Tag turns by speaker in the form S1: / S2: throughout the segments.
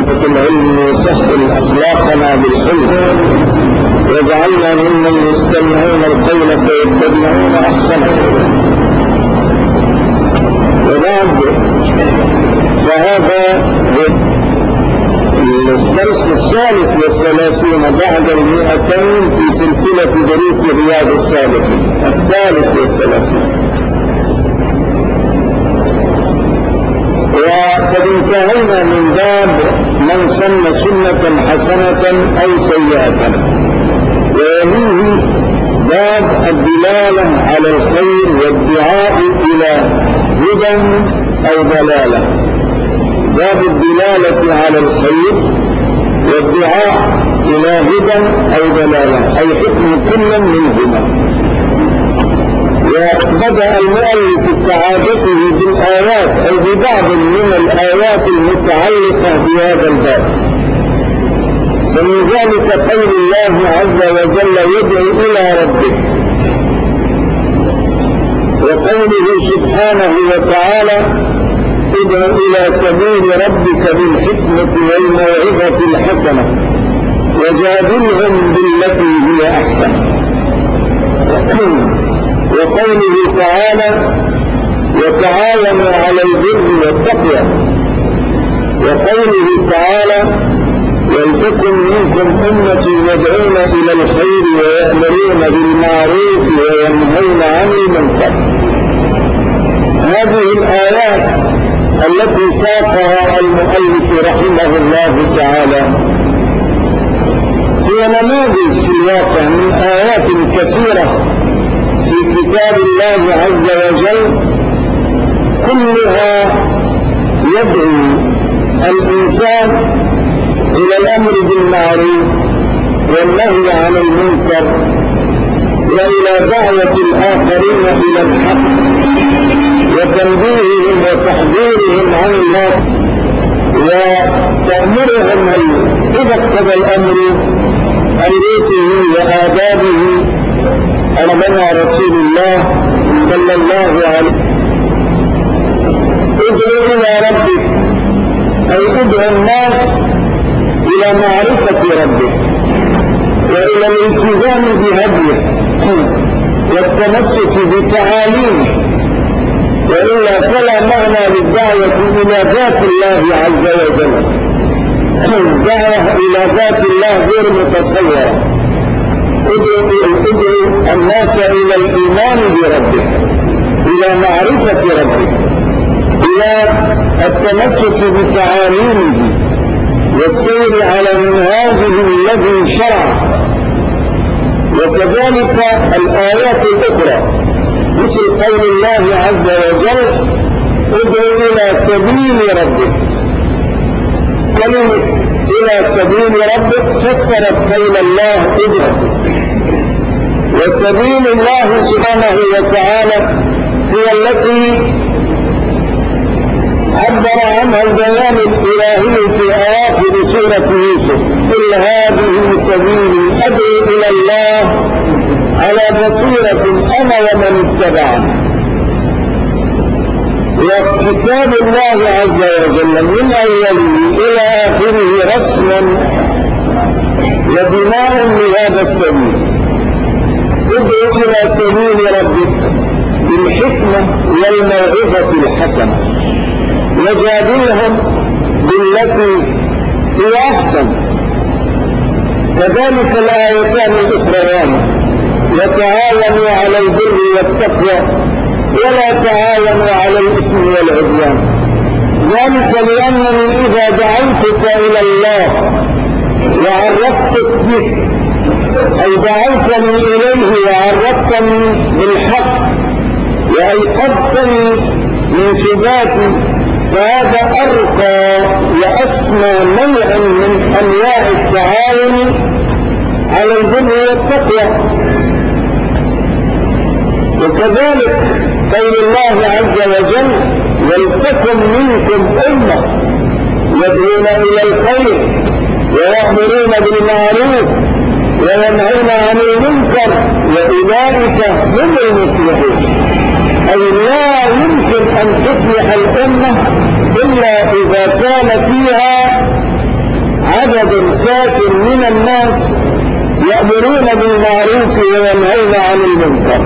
S1: ببركة العلم وسهل أخلاقنا بالحلم واجعلنا ممن يستمعون القول فيتبعون أحسنه. وبعد فهذا الدرس 33 بعد 200 في سلسلة دروس رياض الصالحين 33. وقد انتهينا من باب من سن سنة حسنة أو سيئة، ويليه باب الدلالة على الخير والدعاء إلى هدى أو ضلالة. باب الدلالة على الخير والدعاء إلى هدى أو ضلالة، أي حكم كل منهما. وبدأ المؤلف كعادته بالآيات أو ببعض من الآيات المتعلقة بهذا الباب. ومن ذلك قول الله عز وجل يدعو إلى ربه، وقوله سبحانه وتعالى ادع إلى سبيل ربك بالحكمة والموعظة الحسنة وجادلهم بالتي هي أحسن. وقوله تعالى وتعاونوا على البر والتقوى. وقوله تعالى ولتكن منكم أمة يدعون إلى الخير ويأمرون بالمعروف وينهون عن المنكر. هذه الآيات التي ساقها المؤلف رحمه الله تعالى هي نماذج في الواقع من آيات كثيرة في كتاب الله عز وجل، كلها يدعو الإنسان إلى الأمر بالمعروف والنهي عن المنكر وإلى دعوة الآخرين إلى الحق وتنبيههم وتحذيرهم عن النار، وتأمرهم إذا اقتضى الأمر أمرته وآدابه على منع رسول الله صلى الله عليه وسلم. ادعو إلى ربك أي ادعو الناس إلى معرفة ربك وإلى الالتزام بهديه والتمسك بتعاليمه، وإلا فلا معنى للدعوة إلى ذات الله عز وجل. الدعوة إلى ذات الله غير متصورة. ادعو الناس إلى الإيمان بربك، إلى معرفة ربك، إلى التمسك بتعاليمه والسير على منهاجه الذي شرع. وكذلك الآيات الأخرى مثل قول الله عز وجل ادعو إلى سبيل ربك. كلمة إلى سبيل ربك فسرت قول الله ادعو، وسبيل الله سبحانه وتعالى هي التي عبر عنها البيان الإلهي في آخر سورة يوسف قل هذه سبيلي أدعو إلى الله على بصيرة أنا ومن اتبعني. وكتاب الله عز وجل من أوله إلى آخره رسما وبناء لهذا السبيل. ادعو إلى سبيل ربك بالحكمة والموعظة الحسنة وجادلهم بالتي هي أحسن. كذلك الآيتان الأخريان وتعاونوا على البر والتقوى ولا تعاونوا على الإثم والعدوان. ذلك لأنني إذا دعوتك إلى الله وعرفتك به أي دعوتني إليه وعرفتني بالحق وأيقظتني من سباتي، فهذا أرقى وأسمى نوع من أنواع التعاون على البر والتقوى. وكذلك قول الله عز وجل ولتكن منكم أمة يدعون إلى الخير ويأمرون بالمعروف وينهون عن المنكر وأولئك هم المفلحون. أي لا يمكن أن تفلح الأمة إلا إذا كان فيها عدد كاف من الناس يأمرون بالمعروف وينهون عن المنكر.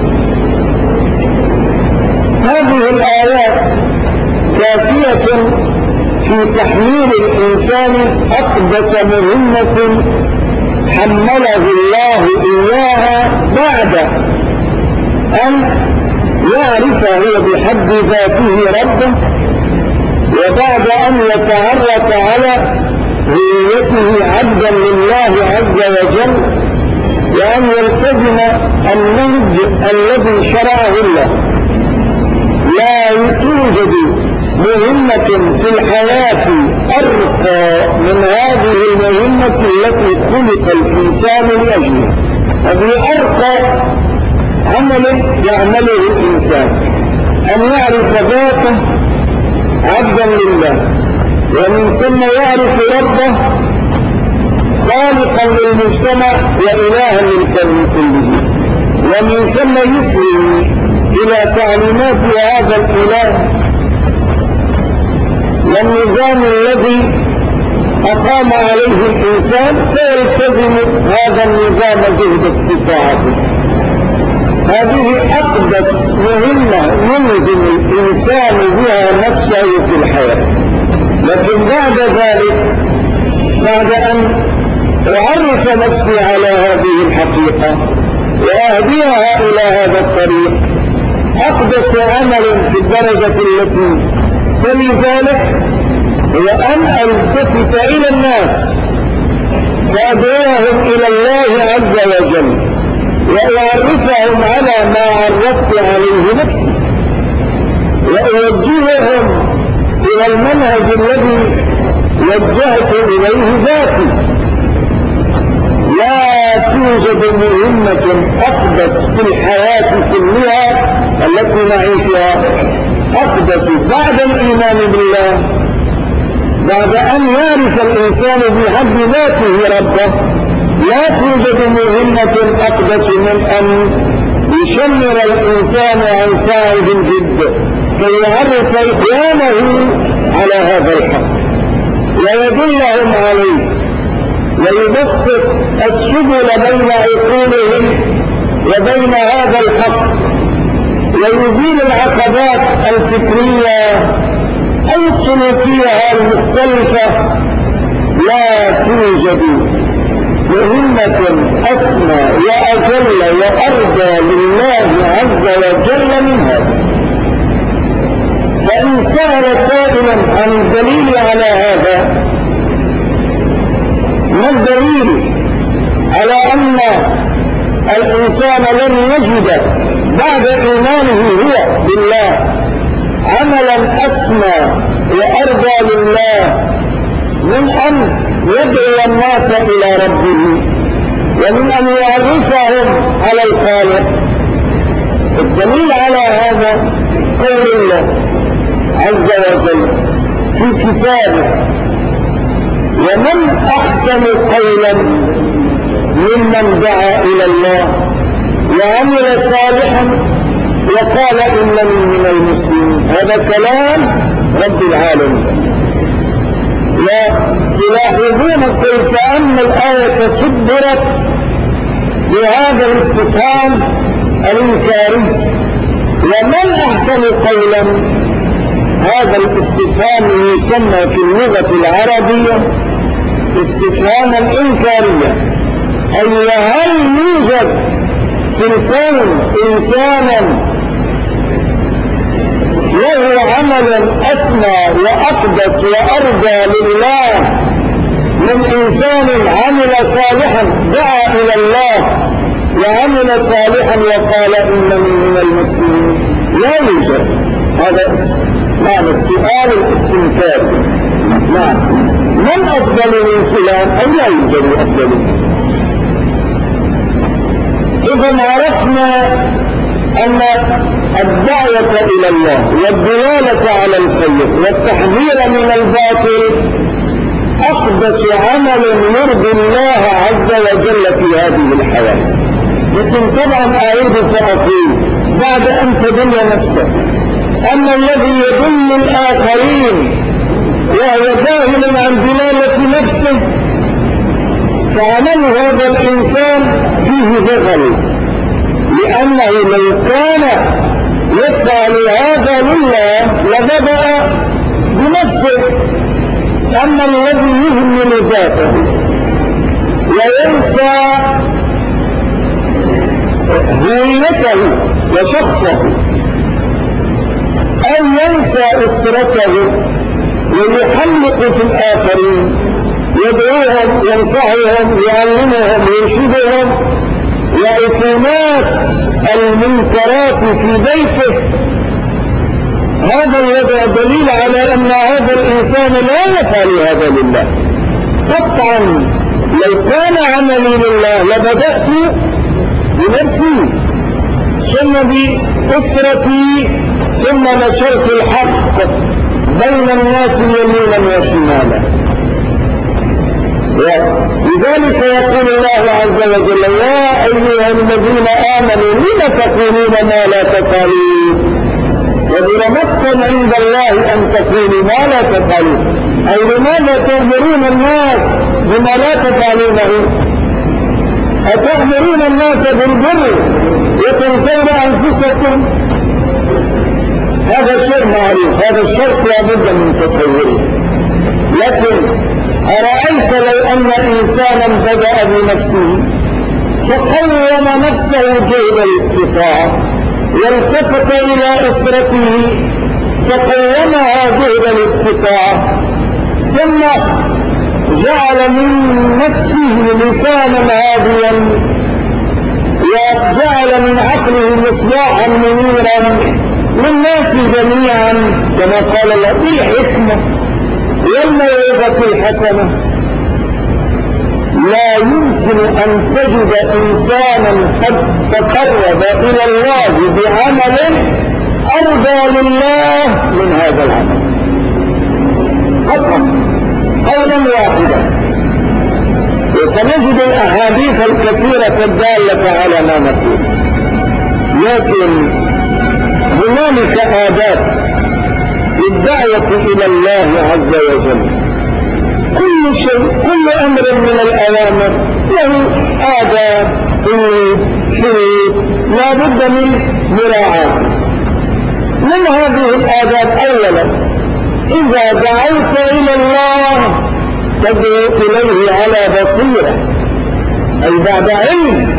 S1: هذه الآيات كافية في تحميل الإنسان أقدس مهمة حمله الله إياها بعد أن يعرف هو بحد ذاته ربه، وبعد أن يتعرف على هويته عبدا لله عز وجل، وأن يلتزم النهج الذي شرعه الله. لا توجد مهمة في الحياة أرقى من هذه المهمة التي خلق الإنسان لأجلها. هذه أرقى عمل يعمله الإنسان، أن يعرف ذاته عبدا لله، ومن ثم يعرف ربه خالقا للمجتمع وإلها للكون كله، ومن ثم يسلم إلى تعليمات هذا الإله والنظام الذي أقام عليه الإنسان، فيلتزم هذا النظام جهد استطاعته. هذه أقدس مهمة يلزم الإنسان بها نفسه في الحياة. لكن بعد ذلك، بعد أن أعرف نفسي على هذه الحقيقة وأهديها إلى هذا الطريق، أقدس عمل في الدرجة التي تلي ذلك هو أن ألتفت إلى الناس وأدعوهم إلى الله عز وجل، وأعرفهم على ما عرفت عليه نفسي، وأوجههم إلى المنهج الذي وجهت إليه ذاتي. لا توجد مهمة أقدس في الحياة كلها التي نعيشها أقدس بعد الإيمان بالله، بعد أن يعرف الإنسان بحد ذاته ربه. لا توجد مهمة أقدس من أن يشمر الإنسان عن سائر الجد كي يعرف إخوانه على هذا الحق ويدلهم عليه، ويبسط السبل بين عقولهم وبين هذا الحق، ويزيل العقبات الفكرية أو السلوكية المختلفة. لا توجد مهمة أسمى وأجل وأرجى لله عز وجل من هذا. فإن سأل سائلا عن الدليل على هذا، ما الدليل على أن الإنسان لن يجد بعد إيمانه هو بالله عملا أسمى وأرضى لله من أن يدعو الناس إلى ربه ومن أن يعرفهم على الخالق؟ الدليل على هذا قول الله عز وجل في كتابه: ومن أحسن قولا ممن دعا إلى الله وعمل صالحا وقال إنني من المسلمين. هذا كلام رب العالمين. وتلاحظون كيف أن الآية صدرت بهذا الاستفهام الإنكاري: ومن أحسن قولا. هذا الاستفهام يسمى في اللغة العربية استفهاما إنكاريا، أي هل يوجد في الكون إنسانا له عمل أسمى وأقدس وأرضى لله من إنسان عمل صالحا دعا إلى الله وعمل صالحا وقال إنني من المسلمين؟ لا يوجد. هذا معنى السؤال الاستنكاري. نعم، من أفضل من فلان؟ أو لا يوجد أفضل منه. إذا عرفنا أن الدعوة إلى الله والدلالة على الخير والتحذير من الباطل أقدس عمل يرضي الله عز وجل في هذه الحياة. لكن طبعا أعيد فأقول بعد أن تدل نفسك أن الذي يدل الآخرين وهو جاهل عن دلالة بنفسه فعمل هذا الإنسان فيه زغل، لأنه لو كان يفعل هذا لله لبدأ بنفسه. أما الذي يهمل ذاته وينسى هويته وشخصه أو ينسى أسرته ويحلق في الآخرين، يدعوهم ينصحهم يعلمهم يرشدهم وعقوبات المنكرات في بيته، هذا الوضع دليل على أن هذا الإنسان لا يفعل هذا لله قطعا. لو كان عملي لله لبدأت بنفسي ثم بأسرتي ثم نشرت الحق بين الناس يمينا وشمالا. لذلك يقول الله عز وجل: يا أيها الذين آمنوا لم تقولون ما لا تفعلون وبر مقتا عند الله أن تقولوا ما لا تفعلون، أي لماذا تأمرون الناس بما لا تفعلونه؟ أتأمرون الناس بالبر وتنسون أنفسكم؟ هذا الشيء معروف، هذا الشرط لا بد من تصوره. لكن أرأيت لو أن إنسانا بدأ بنفسه فقوم نفسه جهد الاستطاعة والتفت إلى أسرته فقومها جهد الاستطاعة ثم جعل من نفسه لسانا هاديا وجعل من عقله مصباحا منيرا للناس جميعا كما قال الله بالحكمة والموعظة الحسنة، لا يمكن أن تجد إنسانا قد تقرب إلى الله بعمل أرضى لله من هذا العمل قطعا قولا واحدا. وسنجد الأحاديث الكثيرة الدالة على ما نقول، لكن هنالك آداب للدعوة إلى الله عز وجل. كل شيء، كل أمر من الأوامر له آداب شروط لا بد من مراعاته. من هذه الآداب أولا: إذا دعوت إلى الله تدعو إليه على بصيرة، أي بعد علم.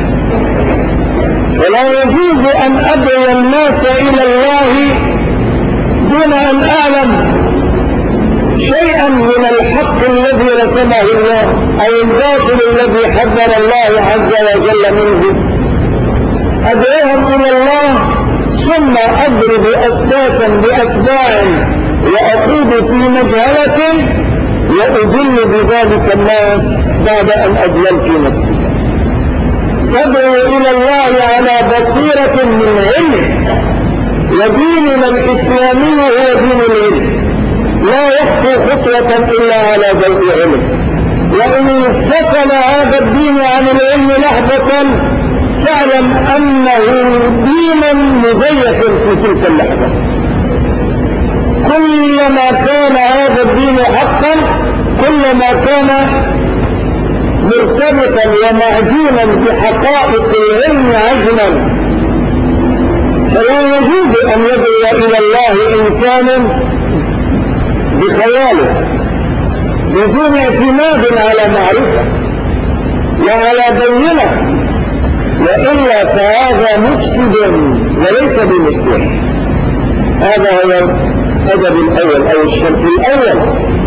S1: فلا يجوز أن أدعو الناس إلى الله دون أن أعلم شيئا من الحق الذي رسمه الله أو الباطل الذي حذر الله عز وجل منه. أدعوهم إلى الله ثم أضرب أسباسا بأسباع وأقود في مجهلة وأضل بذلك الناس بعد أن أضللت نفسي. تدعو إلى الله على بصيرة من علم، وديننا الإسلامي هو دين العلم، لا يخطو خطوة إلا على ضوء علم. وإن انفصل هذا الدين عن العلم لحظة فاعلم أنه دين مزيف في تلك اللحظة. كلما كان هذا الدين حقا كلما كان مرتبطا ومعجونا بحقائق العلم عزما. فلا يجوز أن يدعو إلى الله إنسان بخياله بدون اعتماد على معرفة وعلى بينة، وإلا فهذا مفسد وليس بمصلح. هذا هو الأدب الأول أو الشرط الأول.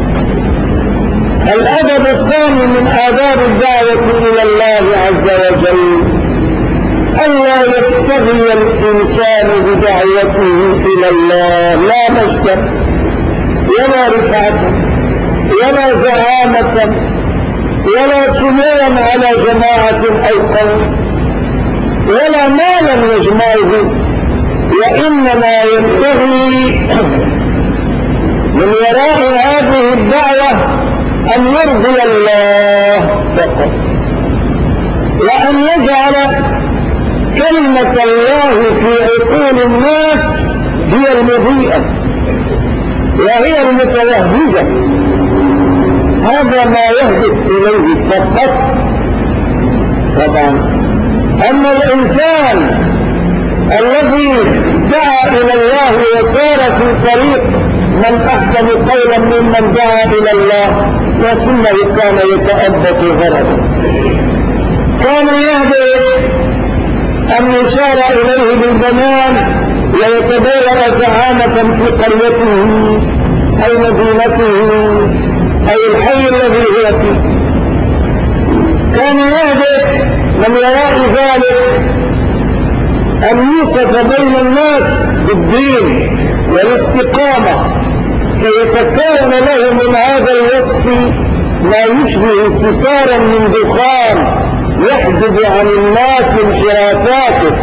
S1: الأدب الثاني من آداب الدعوة إلى الله عز وجل ألا يبتغي الإنسان بدعوته إلى الله لا مجدا ولا رفعة ولا زعامة ولا سموا على جماعة أو قوم ولا مالا يجمعه، وإنما ينبغي من وراء هذه الدعوة أن يرضي الله فقط، وأن يجعل كلمة الله في عقول الناس هي المضيئة وهي المتوهجة. هذا ما يهدف إليه فقط. طبعا أما الإنسان الذي دعا إلى الله وسار في طريق من أحسن قولا ممن دعا إلى الله، لكنه كان يتأبط غرضا، كان يهدف أن يشار إليه بالبنان ويتبوأ زعامة في قريته أي مدينته أي الحي الذي هو فيه. كان يهدف من وراء ذلك أن يوصف بين الناس بالدين والاستقامة كي يتكون له من هذا الوصف ما يشبه ستارا من دخان يحجب عن الناس انحرافاته،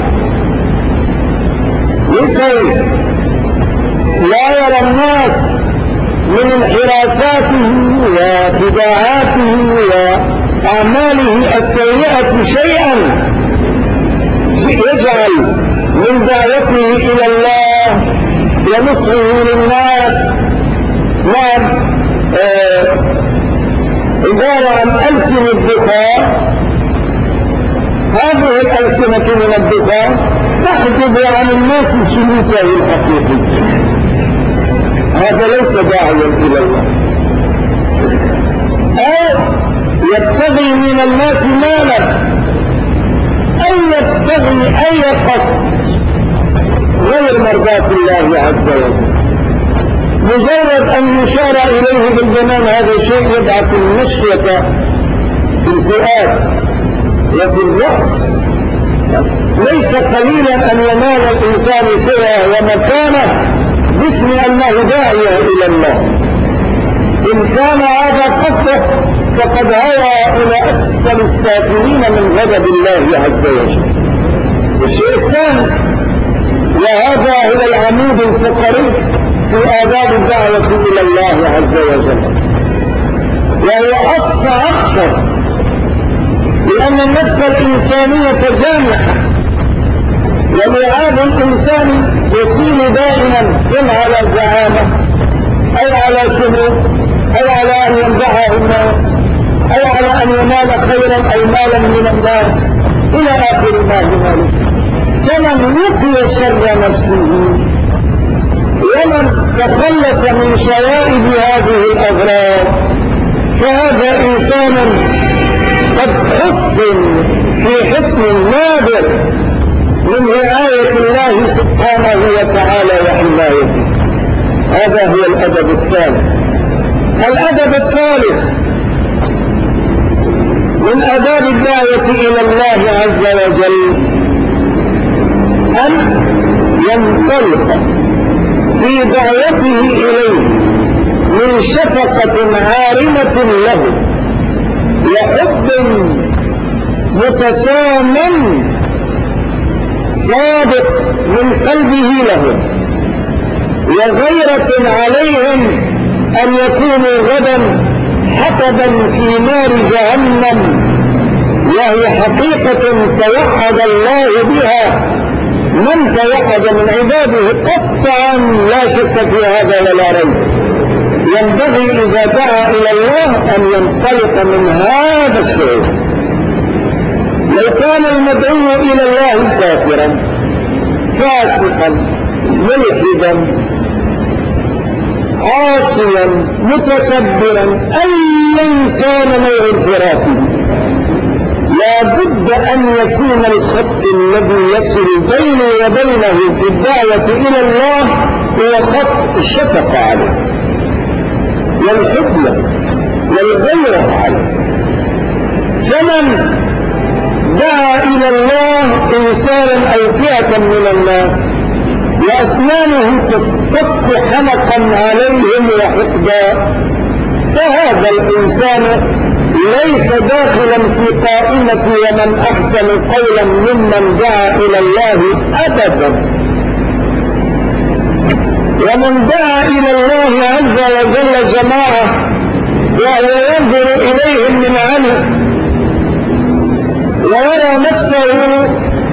S1: لكي لا يرى الناس من انحرافاته وخداعاته وأعماله السيئة شيئا يجعل من دعوته إلى الله ونصره للناس عبارة عن ألسنة الدخان. هذه الألسنة من الدخان تحجب عن الناس سلوكه الحقيقي. هذا ليس داعيا إلى الله، أو يبتغي من الناس مالا أو يبتغي أي قصد غير مرضاة الله عز وجل. مجرد أن يشار إليه بالبنان هذا شيء يبعث النشوة في الفؤاد وفي الرأس. ليس قليلا أن ينال الإنسان سوى ومكانه باسم أنه داعية إلى الله. إن كان هذا قصده فقد هوى إلى أسفل السافلين من غضب الله عز وجل. الشيء الثاني، وهذا هو العمود الفقري في آداب الدعوة إلى الله عز وجل، وهو أصعب شيء، لأن النفس الإنسانية جامحة، ولعاب الإنسان يسير دائما إما على زعامة أو على سلوك أو على أن ينفعه الناس أو على أن ينال خيرا أو مالا من الناس إلى آخر ما هنالك. فمن وقي شر نفسه ومن تخلص من شوائب هذه الأغراض فهذا إنسان قد حصن في حصن نادر من رعاية الله سبحانه وتعالى وحمايته. هذا هو الأدب الثاني. الأدب الثالث من آداب الدعوة إلى الله عز وجل أن ينطلق في دعوته إليه من شفقة عارمة له وحب متسامٍ صادق من قلبه لهم، وغيرة عليهم أن يكونوا غدا حطبا في نار جهنم، وهي حقيقة توحد الله بها من توحد من عباده قطعا لا شك في هذا ولا ريب. ينبغي إذا دعا إلى الله أن ينطلق من هذا الشعور. لو كان المدعو إلى الله كافرا فاسقا ملحدا عاصيا متكبرا أيا كان نوع انحرافه، لا بد أن يكون الخط الذي يصل بينه وبينه في الدعوة إلى الله هو خط الشفقة عليه والحب له والغيرة عليه. فمن دعا إلى الله إنسانا أو فئة من الناس وأسنانه تصطك حنقا عليهم وحقدا، فهذا الإنسان ليس داخلا في قائمة ومن أحسن قولا ممن دعا إلى الله أبدا. ومن دعا إلى الله عز وجل جماعة وهو ينظر إليهم من عنه ويرى نفسه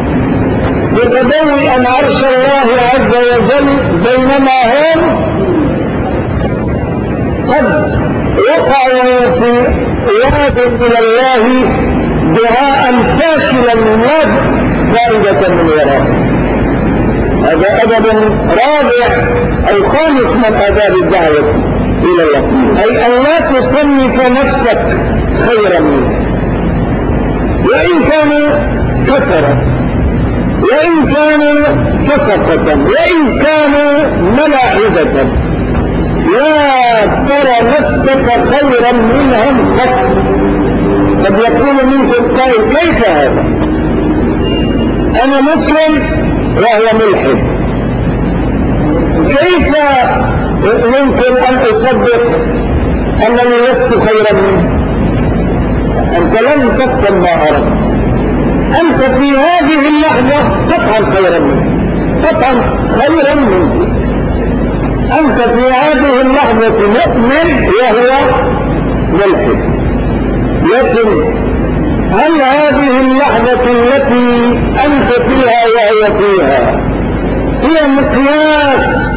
S1: متبوئا عرش الله عز وجل بينما هم قد وقعوا في واد إلى الله دعاء فاشلا لا فائدة من وراءه. هذا أدب رابع أو خامس من آداب الدعوة إلى الله، أي أن لا تصنف نفسك خيرا منه، وإن كانوا كثرة، وإن كانوا كثرة، وإن كانوا ملاحدة، لا ترى نفسك خيرا منهم قد يكون منكم قائل كيف هذا؟ أنا مسلم وهو ملحد، كيف يمكن أن أصدق أنني لست خيرا منه؟ أنت لم تفهم ما أردت. أنت في هذه اللحظة قطعا خيرا منه، قطعا خيرا منه. أنت في هذه اللحظة مؤمن وهو ملحد، لكن هل هذه اللحظة التي أنت فيها وهي فيها هي مقياس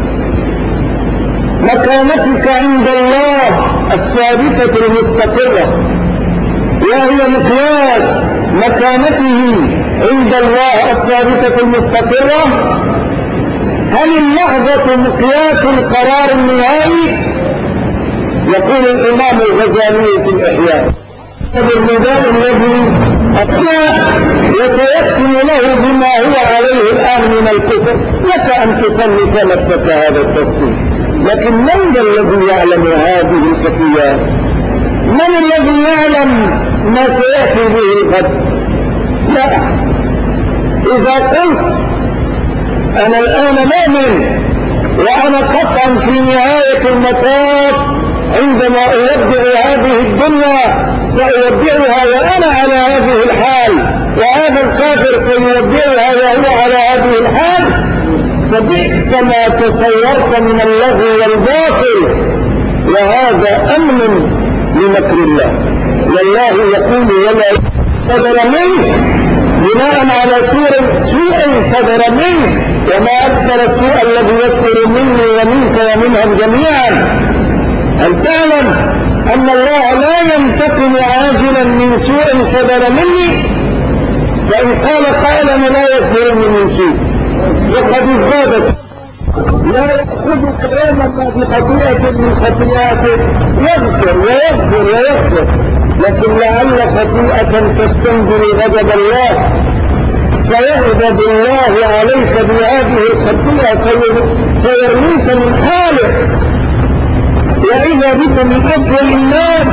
S1: مكانتك عند الله الثابتة المستقرة، وهي مقياس مكانته عند الله الثابتة المستقرة؟ هل اللحظة مقياس القرار النهائي؟ يقول الإمام الغزالي في الإحياء: بالميدان الذي أطلع وسيختم له بما هو عليه الآن من الكفر، لك أن تصنف نفسك هذا التصنيف، لكن من الذي يعلم هذه الكفيات؟ من الذي يعلم ما سيأتي به الغد؟ لا. إذا قلت أنا الآن مؤمن وأنا قطعا في نهاية المطاف عندما أودع هذه الدنيا سأودعها وأنا على هذه الحال، وهذا الكافر سيودعها وهو على هذه الحال، فبئس ما تصورت من اللغو والباطل، وهذا أمن لمكر الله. والله يقول: ولا صدر منه بناء على سوء صدر منه، وما أكثر السوء الذي يصدر مني ومنك ومنهم جميعا. هل تعلم أن الله لا ينتقم عاجلا من سوء صدر مني؟ فإن قال قائلا لا يصدرني من سوء وقد ازداد، لا يأخذ كلاما بخطيئة من خطيئاته، يغفر ويغفر ويغفر، لكن لعل خطيئة تستنزل غضب الله فيغضب الله عليك بهذه الخطيئة فيرميك من حالك، وإذا بك من أسوأ الناس.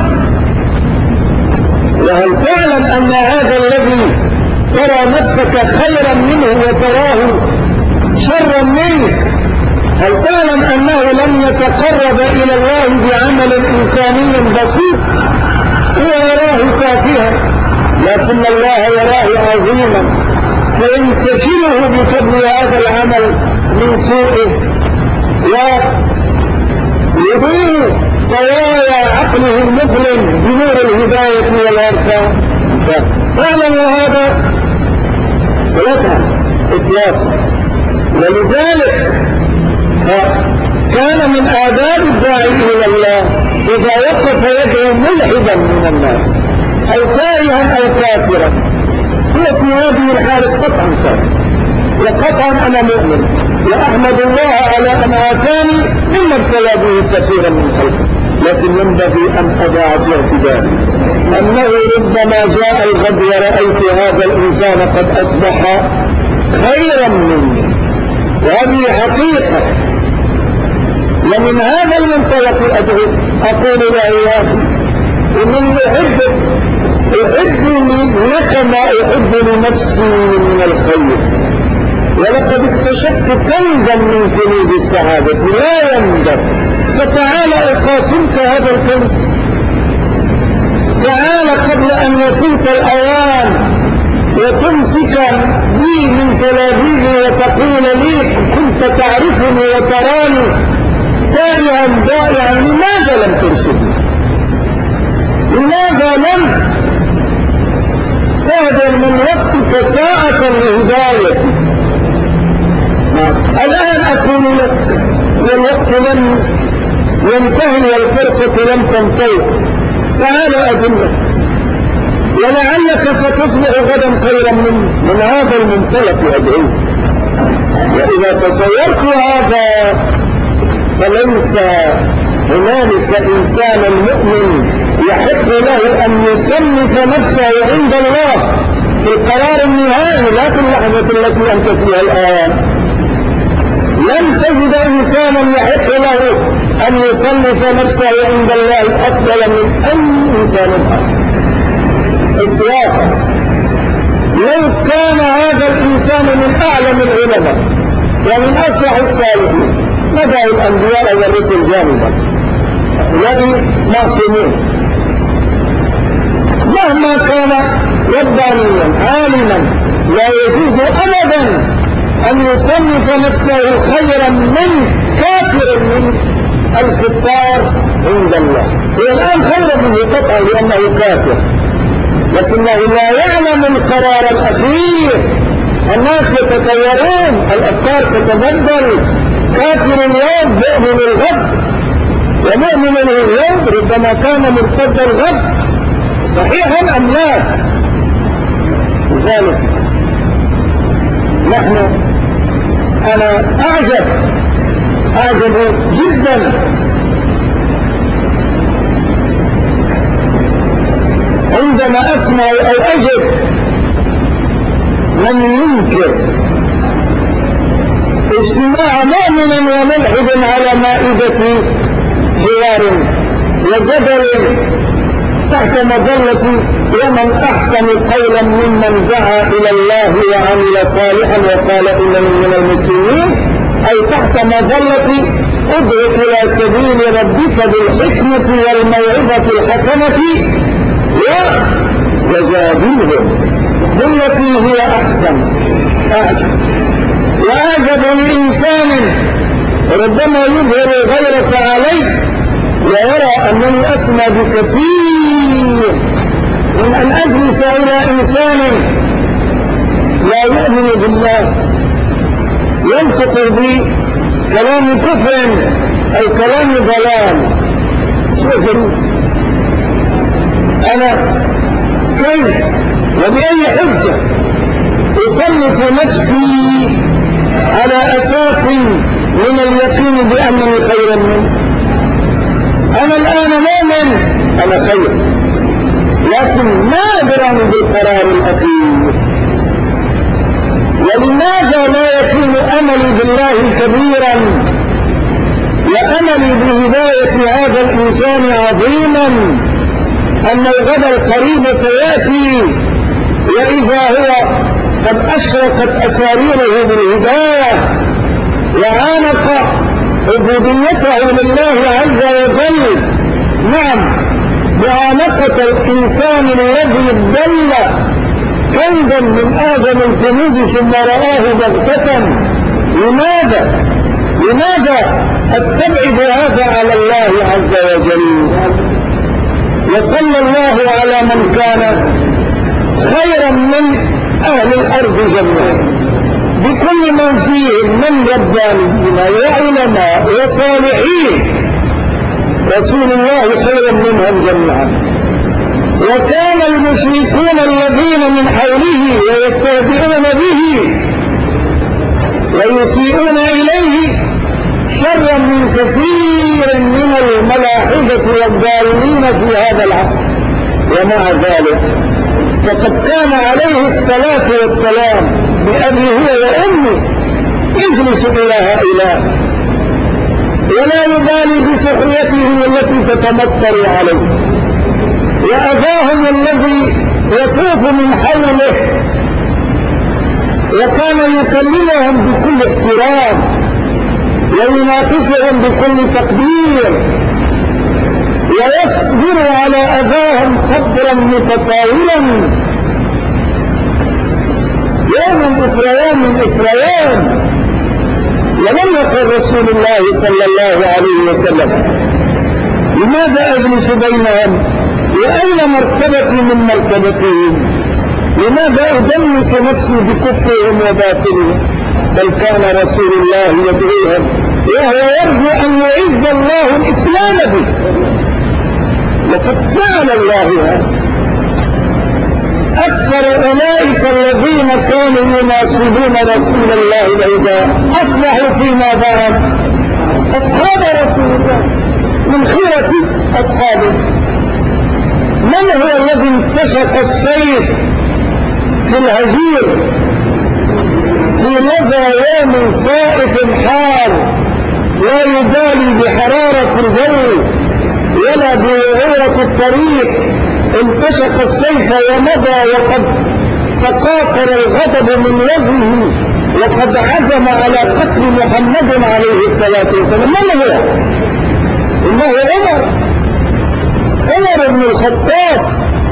S1: وهل تعلم أن هذا الذي ترى نفسك خيرا منه وتراه شرا منك، هل تعلم أنه لم يتقرب إلى الله بعمل إنساني بسيط؟ هو يراه تافها، لكن الله يراه عظيما فينتشله بفضل هذا العمل من سوءه، ويضيء طوايا عقله المظلم بنور الهداية والعرفان. تعلموا هذا؟ لا إطلاقا. ولذلك كان من آداب الداعي إلى الله إذا وقف يدعو ملحدا من الناس أو تائها أو كافرا، هو في هذه الحالة قطعا كافر، وقطعا أنا مؤمن، وأحمد الله على أن آتاني مما ابتلى به كثيرا من خلقه. لكن ينبغي أن أضع في اعتباري أنه ربما جاء الغد ورأيت هذا الإنسان قد أصبح خيرا مني، وهذه حقيقة. ومن هذا المنطلق أقول له: يا أخي إنني أحبك لك ما أحب لنفسي من الخير، ولقد اكتشفت كنزا من كنوز السعادة لا يندر، فتعال أقاسمك هذا الكنز. تعال قبل أن يفوت الأوان وتمسك بي من تلابيبي وتقول لي: كنت تعرفني وتراني تائها ضائعا، لماذا لم ترشدني؟ لماذا لم تهدر من وقتك ساعة لهدايتي؟ الآن أقول لك والوقت لم ينتهي والفرصة لم تنتهي. تعال أدلك ولعلك ستصبح غدا خيرا من هذا المنطلق أدعوك. وإذا تصورت هذا فليس هنالك إنسان مؤمن يحق له أن يصنف نفسه عند الله في القرار النهائي، لا في اللحظة التي أنت فيها الآن. لن تجد إنسانا يحق له أن يصنف نفسه عند الله أفضل من أي إنسان آخر إطلاقا. لو كان هذا الإنسان من أعلم العلماء ومن أصلح الصالحين نبع الأنبياء والرسل جانبا الذي معصومون، مهما كان ربانيا عالما لا يجوز أبدا أن يصنف نفسه خيرا من كافر من الكفار عند الله. هو الآن خير منه قطعا لأنه كافر، لكنه لا يعلم القرار الأخير. الناس يتطورون، الأفكار تتبدل، كافر اليوم مؤمن الغد، ومؤمن اليوم ربما كان مرتد الغد، صحيحا أم لا؟ لذلك أنا أعجب جدا عندما أسمع أو أجد من ينكر اجتماع مؤمن وملحد على مائدة حوار وجدل تحت مظلة ومن أحسن قولا ممن دعا إلى الله وعمل صالحا وقال إنني من المسلمين، أي تحت مظلة ادع إلى سبيل ربك بالحكمة والموعظة الحسنة وجادلهم بالتي هي أحسن. وأعجب لإنسان ربما يظهر غيرة عليه ويرى أنني أسمى بكثير من أن أجلس إلى إنسان لا يؤمن بالله ينطق بي كلام كفر أو كلام ضلال. شوفوا أنا كيف وبأي حجة أصنف نفسي على أساس من اليقين بأنني خيرا منه؟ أنا الآن مؤمن أنا خير، لكن نادرا بالقرار الأخير. ولماذا لا يكون أملي بالله كبيرا وأملي بهداية هذا الإنسان عظيما أن الغد القريب سيأتي وإذا هو قد أشرقت أساريره بالهداية وعانق عبوديته لله عز وجل. نعم، معانقة الإنسان الذي ضل كنزا من آدم الكنوز ثم رآه بغتة. لماذا أستبعد هذا على الله عز وجل؟ وصلى الله على من كان خيرا من أهل الأرض جميعا بكل من فيهم من ربانيين وعلماء وصالحين، رسول الله خيرا منهم جميعا. وكان المشركون الذين من حوله ويستهزئون به ويسيئون إليه شرا من كثير من الملاحدة والضالين في هذا العصر. ومع ذلك فقد كان عليه الصلاة والسلام بأبي هو وأمي يجلس إلى هؤلاء ولا يبالي بسخريتهم التي تتمطر عليه وأذاهم الذي يطوف من حوله، وكان يكلمهم بكل احترام ويناقشهم بكل تقدير ويصبر على أذاهم صبرا متطاولا يوم إثر يوم. ولم يقل رسول الله صلى الله عليه وسلم لماذا أجلس بينهم وأين مرتبتي من مرتبتهم؟ لماذا أدنس نفسي بكفرهم وباطلهم؟ بل كان رسول الله يدعوهم وهو يرجو أن يعز الله الإسلام به، وقد فعل الله هذا. أكثر أولئك الذين كانوا يناصبون رسول الله العداء أصلحوا فيما ظهر أصحاب رسول الله من خيرة أصحابه. من هو الذي انتشق السيف في الهجير في لظى يوم صائف حار لا يبالي بحرارة الجو ولا بوعورة الطريق، انتشق السيف ومضى وقد تقاطر الغضب من وجهه وقد عزم على قتل محمد عليه الصلاة والسلام. من هو؟ إنه عمر بن الخطاب.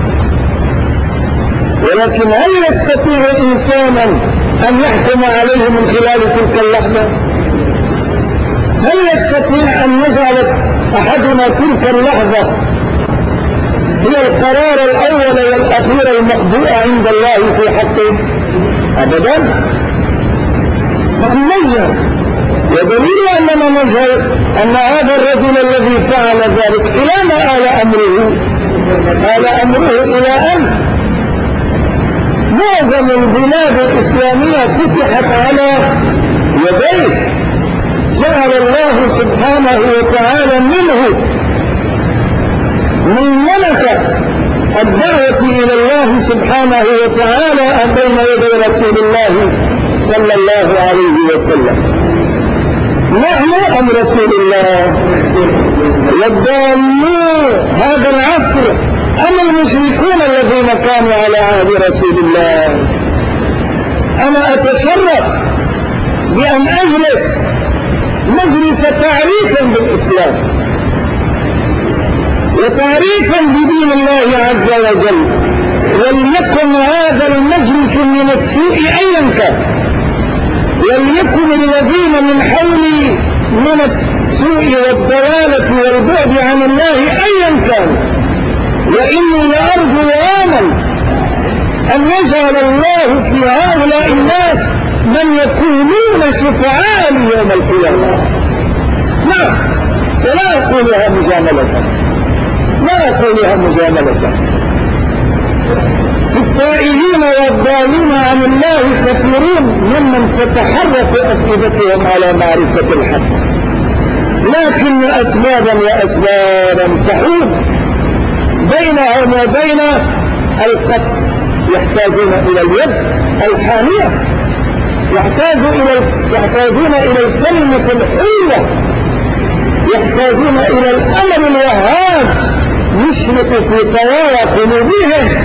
S1: ولكن هل يستطيع إنسانا أن يحكم عليه من خلال تلك اللحظة؟ هل يستطيع أن يجعل أحدنا تلك اللحظة هي القرار الأول والأخير المقبول عند الله في حقه؟ أبدا. نحن نجهل، ودليل أننا نجهل أن هذا الرجل الذي فعل ذلك إلى ما آل أمره؟ آل أمره إلى أن معظم البلاد الإسلامية فتحت على يديه، جعل الله سبحانه وتعالى منه من ملكة الدعوة إلى الله سبحانه وتعالى بين يدي رسول الله صلى الله عليه وسلم. نحن أم رسول الله؟ والضالون هذا العصر أم المشركون الذين كانوا على عهد رسول الله؟ أنا أتشرف بأن أجلس مجلس تعريفا بالإسلام وتعريفا بدين الله عز وجل، وليكن هذا المجلس من السوء أيا كان، وليكن الذين من حولي من السوء والضلالة والبعد عن الله أيا كان. وإني لأرجو وآمل أن يجعل الله في هؤلاء الناس من يكونون شفعاء يوم القيامة. نعم، ولا أقولها مجاملة، لا أقولها مجاملة. في التائهين والضالين عن الله كثيرون ممن تتحرك أفئدتهم على معرفة الحق، لكن أسبابا وأسبابا تحول بينهم وبين القتل. يحتاجون إلى اليد الحامية، يحتاجون إلى الكلمة الحلوة، يحتاجون إلى الأمر الوهاب يشرق في طوايا قلوبهم.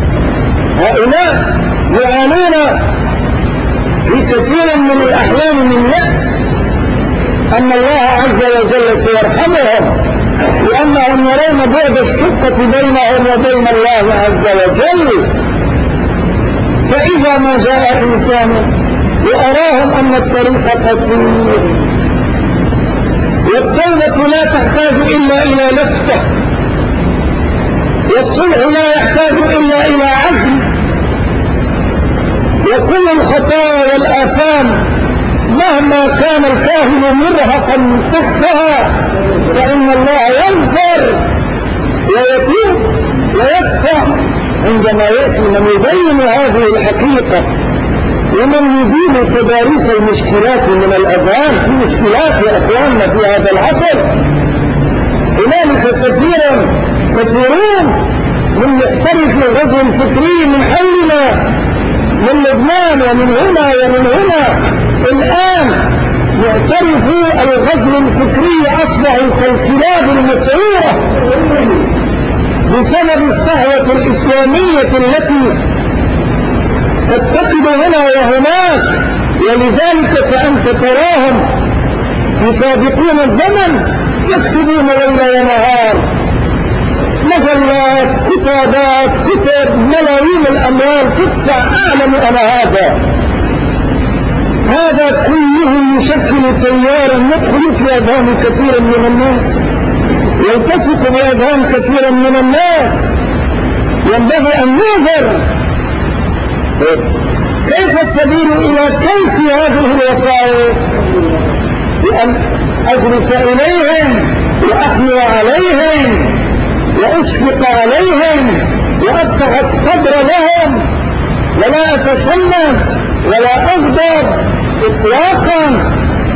S1: هؤلاء يعانون في كثير من الأحيان من يأس أن الله عز وجل سيرحمهم، لأنهم يرون بعد الشقة بينهم وبين الله عز وجل. فإذا ما جاء إنسان وأراهم أن الطريق قصير والتوبة لا تحتاج إلا إلى لفتة، والصلح لا يحتاج إلا إلى عزم، وكل الخطايا والآثام مهما كان الكاهن مرهقا تحتها فإن الله يغفر ويتوب ويصفح عندما يأتي من يبين هذه الحقيقة ومن يزيل تداريس المشكلات من الأذهان. في مشكلات يا أخواننا في هذا العصر، هنالك كثيرون من يحترفوا غزو فكري من حولنا من لبنان ومن هنا ومن هنا. الآن يعترفوا الغزو الفكري أصبحوا كالكلاب المسعورة بسبب الصهوة الإسلامية التي تتقد هنا وهناك. ولذلك فأنت تراهم يسابقون الزمن، يكتبون ليل ونهار مجلات، كتابات، كتب، ملايين الأموال تدفع. أعلم أنا هذا كله يشكل تيارا يدخل في أذهان كثير من الناس، يلتصق بأذهان كثير من الناس. ينبغي أن ننظر كيف السبيل إلى كيف هذه الوسائل. بأن أجلس إليهم وأحمل عليهم وأشفق عليهم وأفتح الصدر لهم ولا أتشنج ولا أغضب إطلاقا،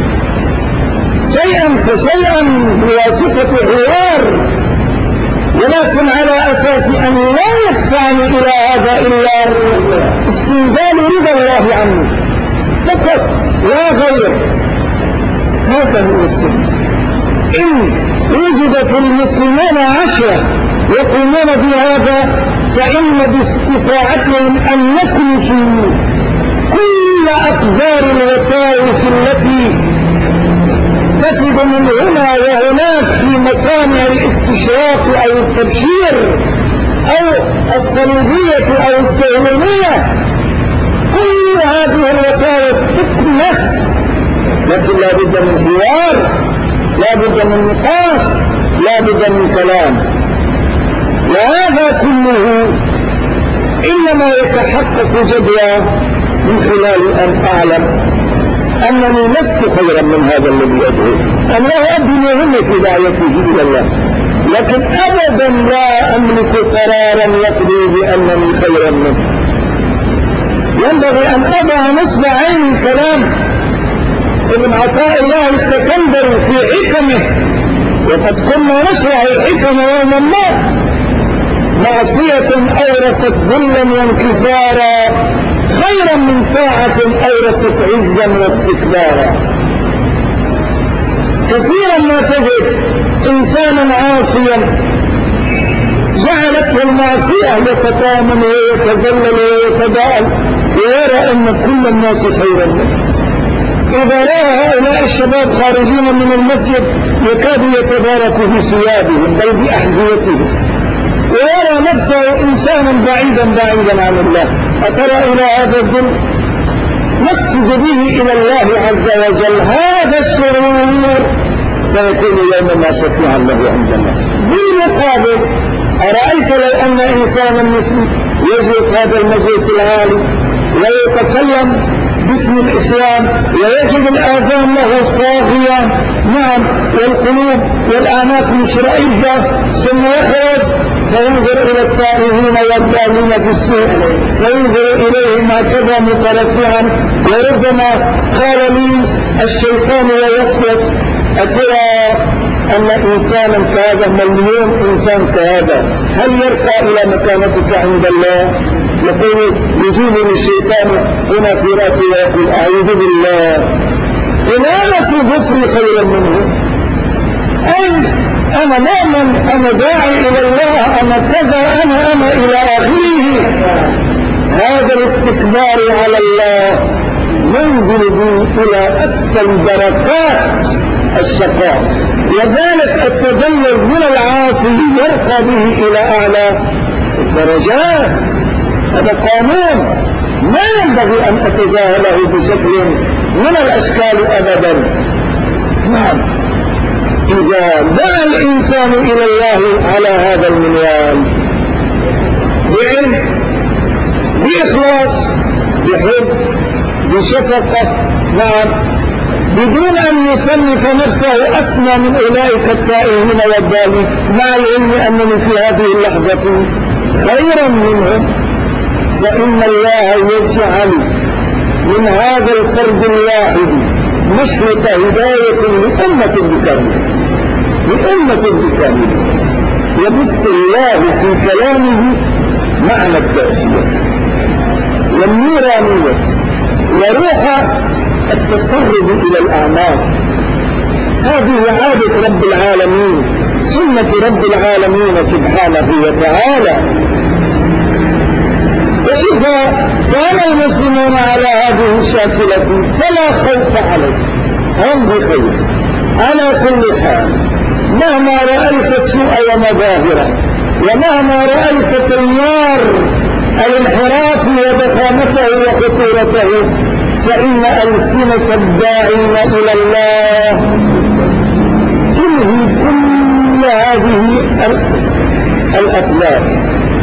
S1: شيئا فشيئا بواسطة حوار، ولكن على أساس أن لا يدفعني إلى هذا إلا استنزال رضا الله عني فقط لا غير. هذا هو السنة. إن وجدت المسلمون 10 يقومون بهذا فإن باستطاعتهم أن نكنسوا كل أقدار الوساوس التي تفد من هنا وهناك في مصانع الاستشراق أو التبشير أو الصليبية أو الصهيونية، كل هذه الوساوس تكنس، لكن لا بد من حوار، لا بد من نقاش، لا بد من كلام. وهذا كله إنما يتحقق جدوى من خلال أن أعلم أنني لست خيرا من هذا الذي أدعو. أنا أؤدي مهمة دعوته إلى الله، لكن أبدا لا أملك قرارا يقضي بأنني خيرا منه. ينبغي أن أضع نصب عين كلام ابن عطاء الله السكندري في حكمه، وقد كنا نشرح الحكم يوما ما: معصية أورثت ذلا وانكسارا خيرا من طاعة أورثت عزا واستكبارا. كثيرا ما تجد إنسانا عاصيا جعلته المعصية يتطامن ويتذلل ويتضاءل ويرى أن كل الناس خيرا منه. إذا رأى هؤلاء الشباب خارجين من المسجد يكاد يتبارك في ثيابهم بل بأحذيتهم، ويرى نفسه إنسانا بعيدا عن الله. أترى إلى هذا الذل نقفز به إلى الله عز وجل. هذا السرور سيكون يوما شفيعا له عند الله. بالمقابل أرأيت لو أن إنسانا مسلم يجلس هذا المجلس العالي ويتكلم باسم الإسلام ويجد الآذان له صاغية، نعم، والقلوب والأعناق مشرئية، ثم يخرج فينظر إلى التائهين والضالين في السوق فينظر إليهم هكذا مترفعا، وربما قال لي الشيطان ويوسوس: أترى أن إنسانا كهذا، مليون إنسان كهذا، هل يرقى إلى مكانتك عند الله؟ يقول يجيبني الشيطان هنا في رأسي ويقول: أعوذ بالله، إمامة ظفري خيرا منه. أي أنا مؤمن، أنا داعي إلى الله، أنا كذا، أنا إلى آخره. هذا الاستكبار على الله ينزل به إلى أسفل دركات الشقاء، وذلك التدلل من العاصي يرقى به إلى أعلى الدرجات. هذا قانون ما ينبغي أن أتجاهله بشكل من الأشكال أبدا. نعم، إذا دعا الإنسان إلى الله على هذا المنوال بعلم، بإخلاص، بحب، بشفقة، نعم، بدون أن يصنف نفسه أسمى من أولئك التائهين والضالين، مع العلم أنني في هذه اللحظة خيرا منهم، فإن الله يجعل من هذا الفرد الواحد مشرق هداية لأمة بكاملة، يبث الله في كلامه معنى التأثير والنورانية وروح التسرب إلى الأعماق. هذه عادة رب العالمين، سنة رب العالمين سبحانه وتعالى. وإذا كان المسلمون على هذه الشاكلة فلا خوف عليهم، هم بخير على كل حال. مهما رأيت السوء ومظاهره، ومهما رأيت تيار الانحراف وضخامته وخطورته، فإن ألسنة الداعين إلى الله تنهي كل هذه الأطلاق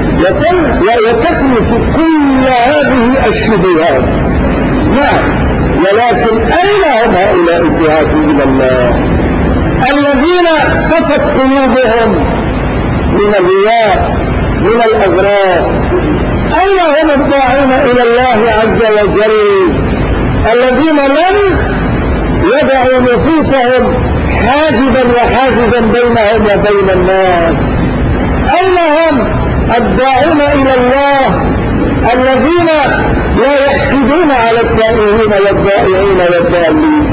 S1: وتكنس كل هذه الشبهات. نعم، ولكن أين هم هؤلاء الدعاة إلى الله الذين صفت قلوبهم من الرياء من الأغراض؟ أين هم الداعون إلى الله عز وجل الذين لم يدعوا نفوسهم حاجبا وحاجزا بينهم وبين الناس؟ أين هم الداعون إلى الله الذين لا يحقدون على التائهين والضائعين والضالين؟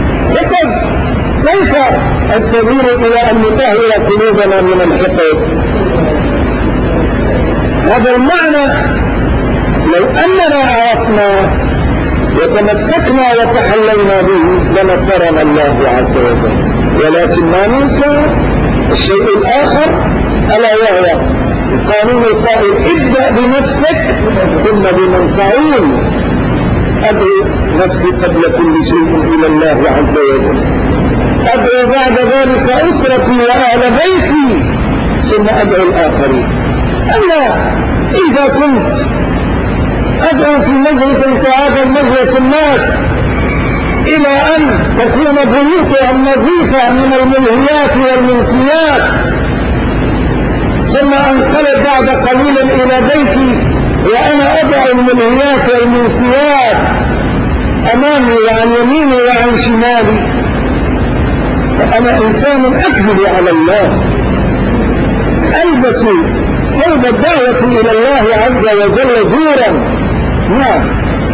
S1: كيف السبيل إلى أن نطهر قلوبنا من الحقد؟ هذا المعنى لو أننا عرفنا وتمسكنا وتحلينا به لنصرنا الله عز وجل، ولكن ما ننسى الشيء الآخر ألا وهو القانون القائل ابدأ بنفسك ثم بمن تعول. أدعو نفسي قبل كل شيء إلى الله عز وجل، أدعو بعد ذلك أسرتي وأهل بيتي، ثم أدعو الآخرين. أما إذا كنت أدعو في مجلس كهذا المجلس الناس إلى أن تكون بيوتهم نظيفة من الملهيات والمنسيات، ثم أنقلب بعد قليل إلى بيتي وأنا أدعو الملهيات والمنسيات أمامي وعن يميني وعن شمالي، فأنا إنسان أكذب على الله، ألبس ثوب الدعوة إلى الله عز وجل زورا. نعم،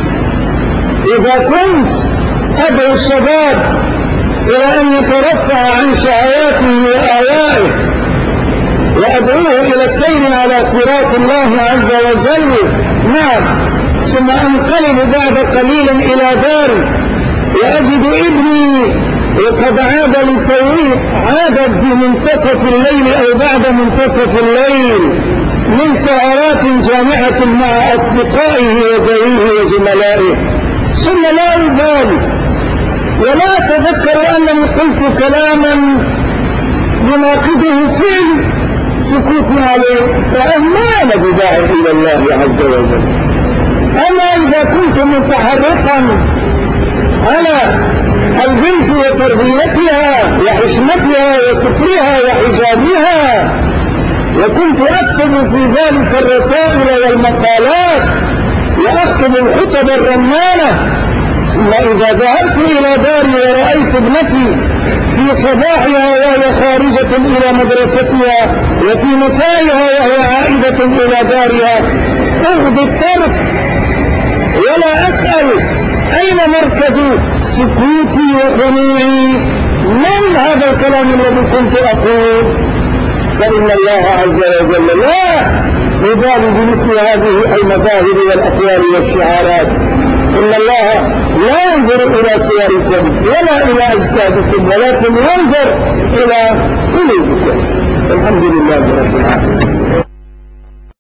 S1: إذا كنت أدعو الشباب إلى أن يترفع عن شهواته وآوائه وأدعوه إلى السير على صراط الله عز وجل، نعم، ثم أنقلب بعد قليل إلى داري وأجد ابني وقد عاد للتوحيد، عادت بمنتصف الليل أو بعد منتصف الليل من سهرات جامعة مع أصدقائه وذويه وزملائه، ثم لا أبالي ولا أتذكر أنني قلت كلاما يناقضه فعل سكوت عليه، فأما أنا بداعي إلى الله عز وجل. أما إذا كنت متحرقا على البنت وتربيتها وحشمتها وسترها وحجابها، وكنت أكتب في ذلك الرسائل والمقالات وأكتب الخطب الرنانة، ثم إذا ذهبت إلى داري ورأيت ابنتي في صباحها وهي خارجة إلى مدرستها وفي مسائها وهي عائدة إلى دارها، أغضي الطرف ولا أسأل أين مركز سكوتي وخنوعي من هذا الكلام الذي كنت أقول، فإن الله عز وجل لا يبالي بمثل هذه المذاهب والأقوال والشعارات. إن الله لا ينظر إلى صوركم ولا إلى أجسادكم، ولكن ينظر إلى قلوبكم. الحمد لله رب العالمين.